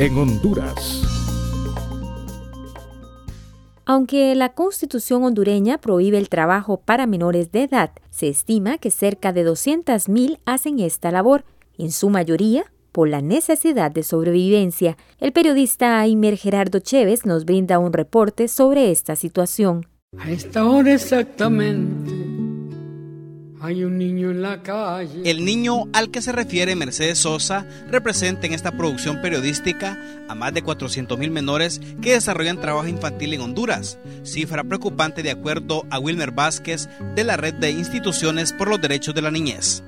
en Honduras. Aunque la Constitución hondureña prohíbe el trabajo para menores de edad, se estima que cerca de 200,000 hacen esta labor, en su mayoría por la necesidad de sobrevivencia. El periodista Aimer Gerardo Chévez nos brinda un reporte sobre esta situación. A esta hora exactamente hay un niño en la calle. El niño al que se refiere Mercedes Sosa representa en esta producción periodística a más de 400,000 menores que desarrollan trabajo infantil en Honduras, cifra preocupante de acuerdo a Wilmer Vázquez de la Red de Instituciones por los Derechos de la Niñez.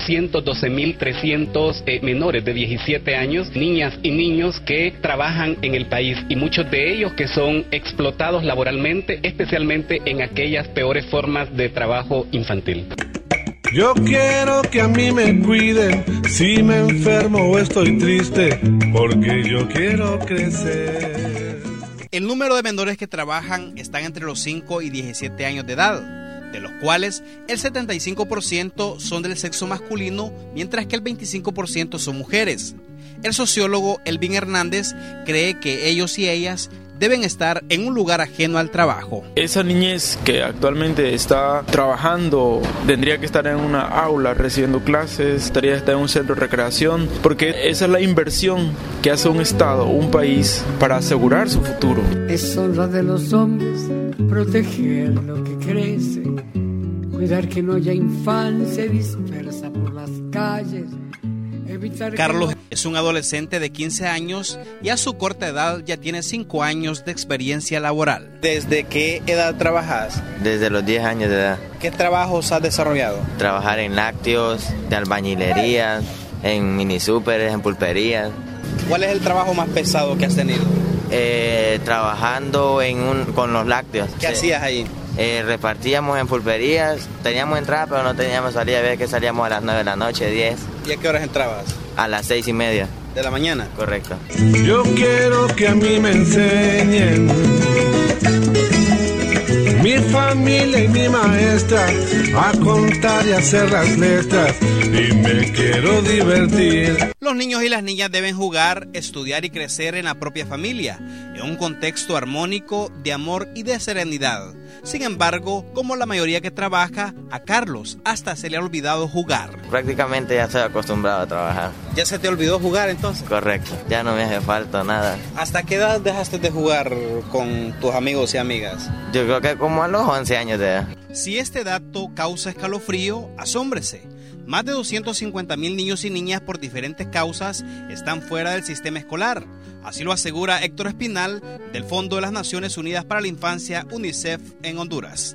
412,300 menores de 17 años, niñas y niños que trabajan en el país y muchos de ellos que son explotados laboralmente, especialmente en aquellas peores formas de trabajo infantil. Yo quiero que a mí me cuiden si me enfermo o estoy triste, porque yo quiero crecer. El número de menores que trabajan están entre los 5 y 17 años de edad, de los cuales el 75% son del sexo masculino, mientras que el 25% son mujeres. El sociólogo Elvin Hernández cree que ellos y ellas deben estar en un lugar ajeno al trabajo. Esa niñez que actualmente está trabajando tendría que estar en una aula recibiendo clases, estaría estar en un centro de recreación, porque esa es la inversión que hace un Estado, un país, para asegurar su futuro. Es honra de los hombres proteger lo que crece, cuidar que no haya infancia dispersa por las calles. Carlos es un adolescente de 15 años y a su corta edad ya tiene 5 años de experiencia laboral. ¿Desde qué edad trabajas? Desde los 10 años de edad. ¿Qué trabajos has desarrollado? Trabajar en lácteos, de albañilería, en mini súperes, en pulperías. ¿Cuál es el trabajo más pesado que has tenido? Trabajando con los lácteos. ¿Qué hacías ahí? Repartíamos en pulperías, teníamos entrada pero no teníamos salida, a ver que salíamos a las 9 de la noche, 10. ¿Y a qué horas entrabas? A las 6:30. ¿De la mañana? Correcto. Yo quiero que a mí me enseñen, mi familia y mi maestra, a contar y hacer las letras, y me quiero divertir. Los niños y las niñas deben jugar, estudiar y crecer en la propia familia, en un contexto armónico de amor y de serenidad. Sin embargo, como la mayoría que trabaja, a Carlos hasta se le ha olvidado jugar. Prácticamente ya estoy acostumbrado a trabajar. ¿Ya se te olvidó jugar entonces? Correcto, ya no me hace falta nada. ¿Hasta qué edad dejaste de jugar con tus amigos y amigas? Yo creo que como a los 11 años de edad. Si este dato causa escalofrío, asómbrese. Más de 250,000 niños y niñas por diferentes causas están fuera del sistema escolar. Así lo asegura Héctor Espinal, del Fondo de las Naciones Unidas para la Infancia, UNICEF, en Honduras.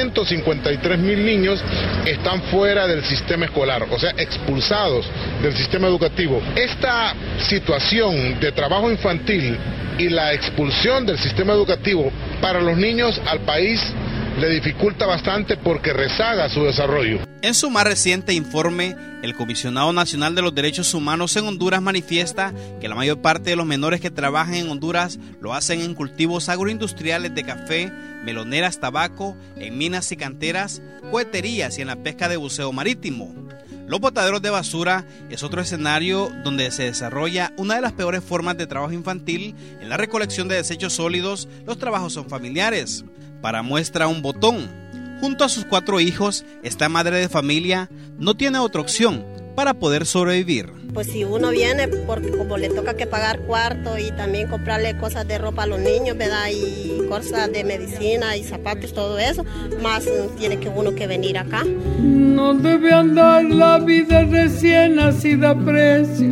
253,000 niños están fuera del sistema escolar, o sea, expulsados del sistema educativo. Esta situación de trabajo infantil y la expulsión del sistema educativo para los niños al país le dificulta bastante porque rezaga su desarrollo. En su más reciente informe, el Comisionado Nacional de los Derechos Humanos en Honduras manifiesta que la mayor parte de los menores que trabajan en Honduras lo hacen en cultivos agroindustriales de café, meloneras, tabaco, en minas y canteras, coheterías y en la pesca de buceo marítimo. Los botaderos de basura es otro escenario donde se desarrolla una de las peores formas de trabajo infantil. En la recolección de desechos sólidos, los trabajos son familiares. Para muestra un botón. Junto a sus 4 hijos, esta madre de familia no tiene otra opción para poder sobrevivir. Pues si uno viene, porque como le toca que pagar cuarto y también comprarle cosas de ropa a los niños, ¿verdad? Y cosas de medicina y zapatos, todo eso, más tiene que uno que venir acá. No debe andar la vida recién nacida a precio.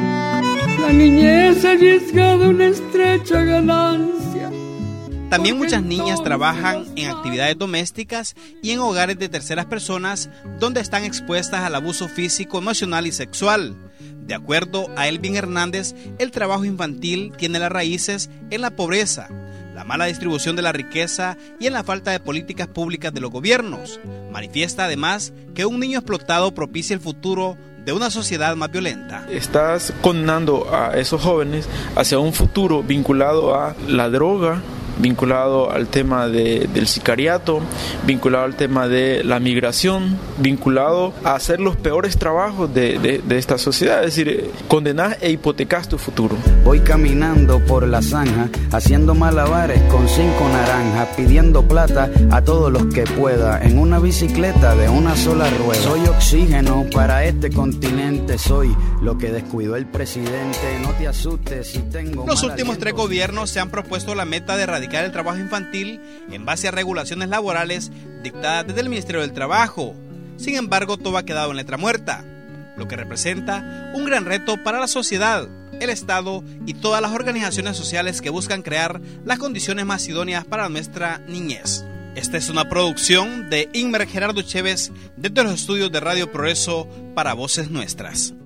La niñez arriesgada una estrecha ganancia. También muchas niñas trabajan en actividades domésticas y en hogares de terceras personas donde están expuestas al abuso físico, emocional y sexual. De acuerdo a Elvin Hernández, el trabajo infantil tiene las raíces en la pobreza, la mala distribución de la riqueza y en la falta de políticas públicas de los gobiernos. Manifiesta además que un niño explotado propicia el futuro de una sociedad más violenta. Estás condenando a esos jóvenes hacia un futuro vinculado a la droga, vinculado al tema del sicariato, vinculado al tema de la migración, vinculado a hacer los peores trabajos de esta sociedad, es decir, condenás e hipotecas tu futuro. Voy caminando por la zanja, haciendo malabares con 5 naranjas, pidiendo plata a todos los que pueda, en una bicicleta de una sola rueda. Soy oxígeno para este continente, soy lo que descuidó el presidente, no te asustes si tengo... Los últimos 3 gobiernos se han propuesto la meta de erradicar el trabajo infantil en base a regulaciones laborales dictadas desde el Ministerio del Trabajo. Sin embargo, todo ha quedado en letra muerta, lo que representa un gran reto para la sociedad, el Estado y todas las organizaciones sociales que buscan crear las condiciones más idóneas para nuestra niñez. Esta es una producción de Inmer Gerardo Chévez desde los estudios de Radio Progreso para Voces Nuestras.